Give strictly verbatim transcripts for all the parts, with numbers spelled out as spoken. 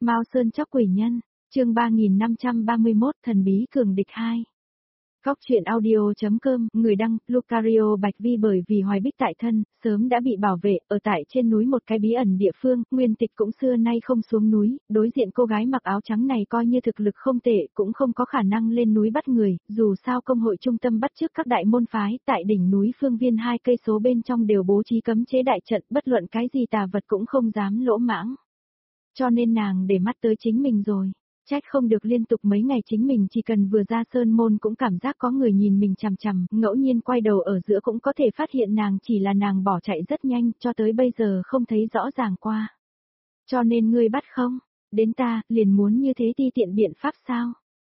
Mao Sơn Chóc Quỷ Nhân, chương ba nghìn năm trăm ba mươi mốt Thần bí cường địch hai. Góc truyện audio.com, người đăng, Lucario Bạch Vi. Bởi vì Hoài Bích tại thân, sớm đã bị bảo vệ, ở tại trên núi một cái bí ẩn địa phương, Nguyên Tịch cũng xưa nay không xuống núi, đối diện cô gái mặc áo trắng này coi như thực lực không tệ, cũng không có khả năng lên núi bắt người, dù sao công hội trung tâm bắt trước các đại môn phái, tại đỉnh núi phương viên hai cây số bên trong đều bố trí cấm chế đại trận, bất luận cái gì tà vật cũng không dám lỗ mãng. Cho nên nàng để mắt tới chính mình rồi. Trách không được liên tục mấy ngày chính mình chỉ cần vừa ra sơn môn cũng cảm giác có người nhìn mình chằm chằm, ngẫu nhiên quay đầu ở giữa cũng có thể phát hiện nàng chỉ là nàng bỏ chạy rất nhanh, cho tới bây giờ không thấy rõ ràng qua. Cho nên ngươi bắt không? Đến ta, liền muốn như thế ti tiện biện pháp sao?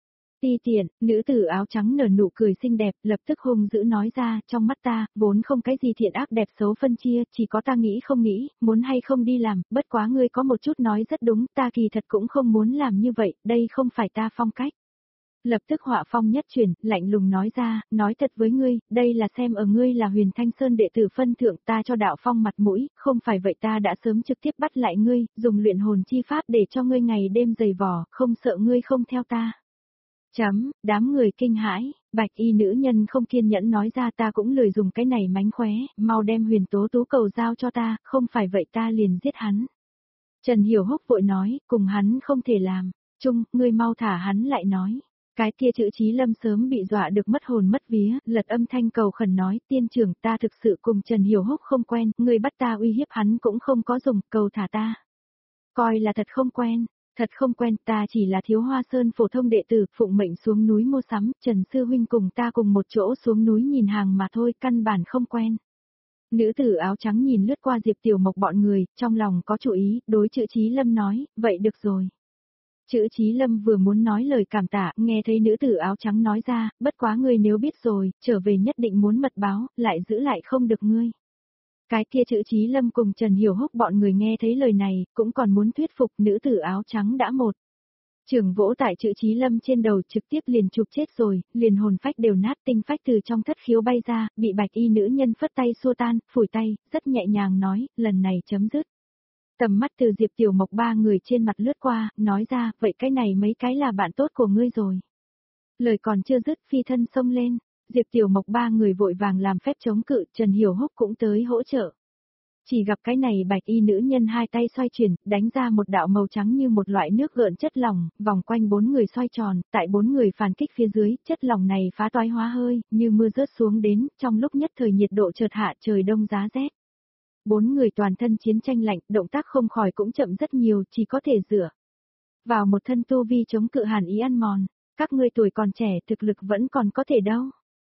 Ti tiện, nữ tử áo trắng nở nụ cười xinh đẹp, lập tức hung dữ nói ra, trong mắt ta, vốn không cái gì thiện ác đẹp xấu phân chia, chỉ có ta nghĩ không nghĩ, muốn hay không đi làm, bất quá ngươi có một chút nói rất đúng, ta kỳ thật cũng không muốn làm như vậy, đây không phải ta phong cách. Lập tức họa phong nhất chuyển, lạnh lùng nói ra, nói thật với ngươi, đây là xem ở ngươi là Huyền Thanh Sơn đệ tử phân thượng, ta cho đạo phong mặt mũi, không phải vậy ta đã sớm trực tiếp bắt lại ngươi, dùng luyện hồn chi pháp để cho ngươi ngày đêm dày vò, không sợ ngươi không theo ta. Chấm, đám người kinh hãi, bạch y nữ nhân không kiên nhẫn nói ra, ta cũng lười dùng cái này mánh khóe, mau đem Huyền Tố Tú cầu giao cho ta, không phải vậy ta liền giết hắn. Trần Hiểu Húc vội nói, cùng hắn không thể làm, Trung, ngươi mau thả hắn lại nói. Cái kia chữ Chí Lâm sớm bị dọa được mất hồn mất vía, lật âm thanh cầu khẩn nói, tiên trưởng ta thực sự cùng Trần Hiểu Húc không quen, ngươi bắt ta uy hiếp hắn cũng không có dùng, cầu thả ta. Coi là thật không quen. Thật không quen, ta chỉ là Thiếu Hoa Sơn phổ thông đệ tử, phụng mệnh xuống núi mua sắm, Trần Sư Huynh cùng ta cùng một chỗ xuống núi nhìn hàng mà thôi, căn bản không quen. Nữ tử áo trắng nhìn lướt qua Diệp Tiểu Mộc bọn người, trong lòng có chủ ý, đối chữ Chí Lâm nói, vậy được rồi. Chữ Chí Lâm vừa muốn nói lời cảm tạ, nghe thấy nữ tử áo trắng nói ra, bất quá ngươi nếu biết rồi, trở về nhất định muốn mật báo, lại giữ lại không được ngươi. Cái kia chữ Chí Lâm cùng Trần Hiểu Húc bọn người nghe thấy lời này, cũng còn muốn thuyết phục nữ tử áo trắng đã một. Trường vỗ tại chữ Chí Lâm trên đầu trực tiếp liền chụp chết rồi, liền hồn phách đều nát, tinh phách từ trong thất khiếu bay ra, bị bạch y nữ nhân phất tay xua tan, phủi tay, rất nhẹ nhàng nói, lần này chấm dứt. Tầm mắt từ Diệp Tiểu Mộc ba người trên mặt lướt qua, nói ra, vậy cái này mấy cái là bạn tốt của ngươi rồi. Lời còn chưa dứt, phi thân xông lên. Diệp Tiểu Mộc ba người vội vàng làm phép chống cự, Trần Hiểu Húc cũng tới hỗ trợ. Chỉ gặp cái này bạch y nữ nhân hai tay xoay chuyển, đánh ra một đạo màu trắng như một loại nước gợn chất lỏng, vòng quanh bốn người xoay tròn, tại bốn người phản kích phía dưới, chất lỏng này phá toái hóa hơi, như mưa rớt xuống đến, trong lúc nhất thời nhiệt độ chợt hạ, trời đông giá rét. Bốn người toàn thân chiến tranh lạnh, động tác không khỏi cũng chậm rất nhiều, chỉ có thể dựa vào một thân tu vi chống cự hàn ý ăn mòn. Các ngươi tuổi còn trẻ, thực lực vẫn còn có thể đâu.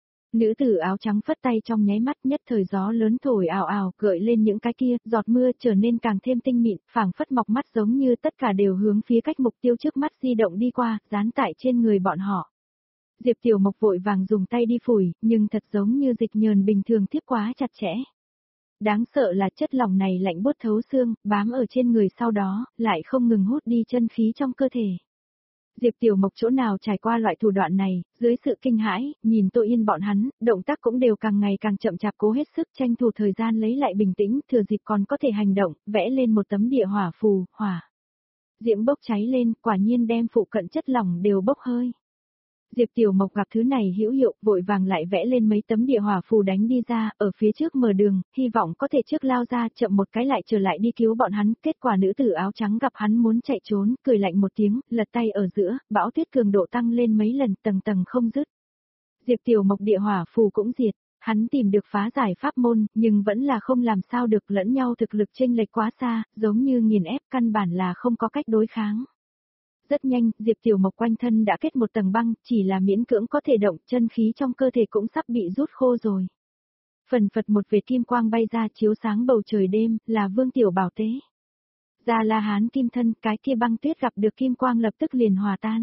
Nữ tử áo trắng phất tay trong nháy mắt, nhất thời gió lớn thổi ào ào, gợi lên những cái kia, giọt mưa trở nên càng thêm tinh mịn, phảng phất mọc mắt giống như tất cả đều hướng phía cách mục tiêu trước mắt di động đi qua, dán tại trên người bọn họ. Diệp Tiểu Mộc vội vàng dùng tay đi phủi, nhưng thật giống như dịch nhờn bình thường tiếp quá chặt chẽ. Đáng sợ là chất lỏng này lạnh buốt thấu xương, bám ở trên người sau đó, lại không ngừng hút đi chân khí trong cơ thể. Diệp Tiểu Mộc chỗ nào trải qua loại thủ đoạn này, dưới sự kinh hãi, nhìn Tô Yên bọn hắn, động tác cũng đều càng ngày càng chậm chạp, cố hết sức tranh thủ thời gian lấy lại bình tĩnh, thừa dịp còn có thể hành động, vẽ lên một tấm địa hỏa phù, hỏa diễm bốc cháy lên, quả nhiên đem phụ cận chất lỏng đều bốc hơi. Diệp Tiểu Mộc gặp thứ này hữu hiệu, vội vàng lại vẽ lên mấy tấm địa hỏa phù đánh đi ra, ở phía trước mở đường, hy vọng có thể trước lao ra, chậm một cái lại trở lại đi cứu bọn hắn, kết quả nữ tử áo trắng gặp hắn muốn chạy trốn, cười lạnh một tiếng, lật tay ở giữa, bão tuyết cường độ tăng lên mấy lần, tầng tầng không dứt. Diệp Tiểu Mộc địa hỏa phù cũng diệt, hắn tìm được phá giải pháp môn, nhưng vẫn là không làm sao được, lẫn nhau thực lực chênh lệch quá xa, giống như nghiền ép, căn bản là không có cách đối kháng. Rất nhanh, Diệp Tiểu Mộc quanh thân đã kết một tầng băng, chỉ là miễn cưỡng có thể động, chân khí trong cơ thể cũng sắp bị rút khô rồi. Phần phật một vệt kim quang bay ra chiếu sáng bầu trời đêm, là Vương Tiểu Bảo tế. Ra La Hán kim thân, cái kia băng tuyết gặp được kim quang lập tức liền hòa tan.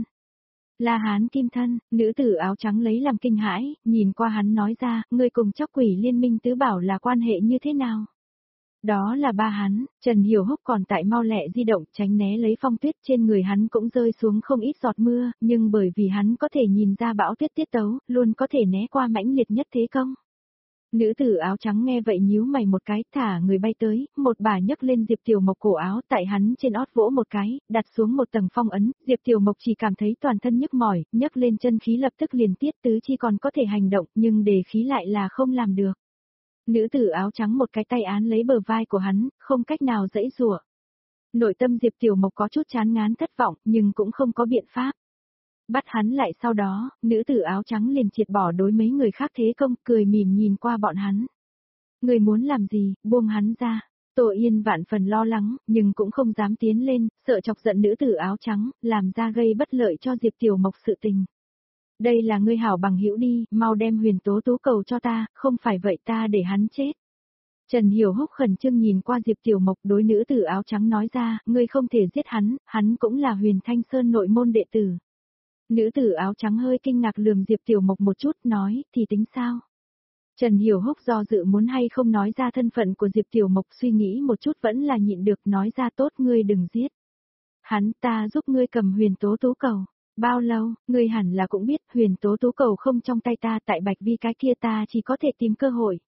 La Hán kim thân, nữ tử áo trắng lấy làm kinh hãi, nhìn qua hắn nói ra, ngươi cùng Chóc Quỷ Liên Minh tứ bảo là quan hệ như thế nào? Đó là ba hắn, Trần Hiểu Húc còn tại mau lẹ di động tránh né lấy phong tuyết, trên người hắn cũng rơi xuống không ít giọt mưa, nhưng bởi vì hắn có thể nhìn ra bão tuyết tiết tấu, luôn có thể né qua mãnh liệt nhất thế công. Nữ tử áo trắng nghe vậy nhíu mày một cái, thả người bay tới, một bà nhấc lên Diệp Tiểu Mộc cổ áo, tại hắn trên ót vỗ một cái, đặt xuống một tầng phong ấn, Diệp Tiểu Mộc chỉ cảm thấy toàn thân nhức mỏi, nhấc lên chân khí lập tức liền tiết tứ chi còn có thể hành động, nhưng đề khí lại là không làm được. Nữ tử áo trắng một cái tay án lấy bờ vai của hắn, không cách nào giãy giụa. Nội tâm Diệp Tiểu Mộc có chút chán ngán thất vọng, nhưng cũng không có biện pháp. Bắt hắn lại sau đó, nữ tử áo trắng liền triệt bỏ đối mấy người khác thế công, cười mỉm nhìn qua bọn hắn. Người muốn làm gì, buông hắn ra. Tô Yên vạn phần lo lắng, nhưng cũng không dám tiến lên, sợ chọc giận nữ tử áo trắng, làm ra gây bất lợi cho Diệp Tiểu Mộc sự tình. Đây là ngươi hảo bằng hữu đi, mau đem huyền tố tú cầu cho ta, không phải vậy ta để hắn chết. Trần Hiểu Húc khẩn trương nhìn qua Diệp Tiểu Mộc đối nữ tử áo trắng nói ra, ngươi không thể giết hắn, hắn cũng là Huyền Thanh Sơn nội môn đệ tử. Nữ tử áo trắng hơi kinh ngạc lườm Diệp Tiểu Mộc một chút, nói, thì tính sao? Trần Hiểu Húc do dự muốn hay không nói ra thân phận của Diệp Tiểu Mộc, suy nghĩ một chút vẫn là nhịn được, nói ra tốt, ngươi đừng giết. Hắn, ta giúp ngươi cầm huyền tố tú cầu. Bao lâu, ngươi hẳn là cũng biết, huyền tố tú cầu không trong tay ta, tại Bạch Vi cái kia ta chỉ có thể tìm cơ hội.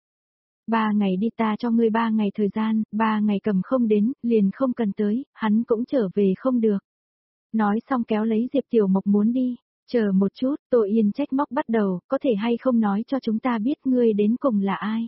Ba ngày đi, ta cho ngươi ba ngày thời gian, ba ngày cầm không đến, liền không cần tới, hắn cũng trở về không được. Nói xong kéo lấy Diệp Tiểu Mộc muốn đi, chờ một chút, Tô Yên trách móc bắt đầu, có thể hay không nói cho chúng ta biết ngươi đến cùng là ai.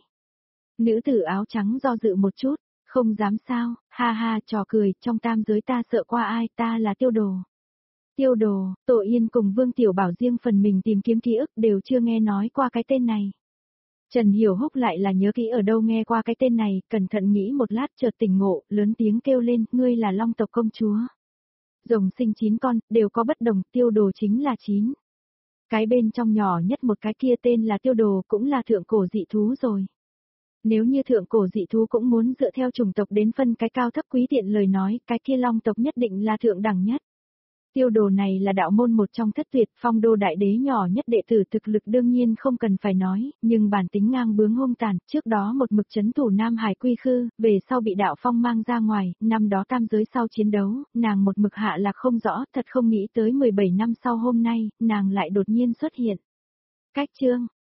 Nữ tử áo trắng do dự một chút, không dám sao, ha ha, trò cười, trong tam giới ta sợ qua ai, ta là Tiêu Đồ. Tiêu Đồ, Tô Yên cùng Vương Tiểu Bảo riêng phần mình tìm kiếm ký ức đều chưa nghe nói qua cái tên này. Trần Hiểu Húc lại là nhớ kỹ ở đâu nghe qua cái tên này, cẩn thận nghĩ một lát chợt tỉnh ngộ, lớn tiếng kêu lên, ngươi là Long tộc công chúa. Rồng sinh chín con, đều có bất đồng, Tiêu Đồ chính là chín. Cái bên trong nhỏ nhất một cái kia tên là Tiêu Đồ cũng là thượng cổ dị thú rồi. Nếu như thượng cổ dị thú cũng muốn dựa theo chủng tộc đến phân cái cao thấp quý tiện lời nói, cái kia Long tộc nhất định là thượng đẳng nhất. Tiêu Đồ này là đạo môn một trong thất tuyệt, phong đô đại đế nhỏ nhất đệ tử, thực lực đương nhiên không cần phải nói, nhưng bản tính ngang bướng hung tàn, trước đó một mực chấn thủ Nam Hải quy khư, về sau bị đạo phong mang ra ngoài, năm đó tam giới sau chiến đấu, nàng một mực hạ lạc không rõ, thật không nghĩ tới mười bảy năm sau hôm nay, nàng lại đột nhiên xuất hiện. Cách chương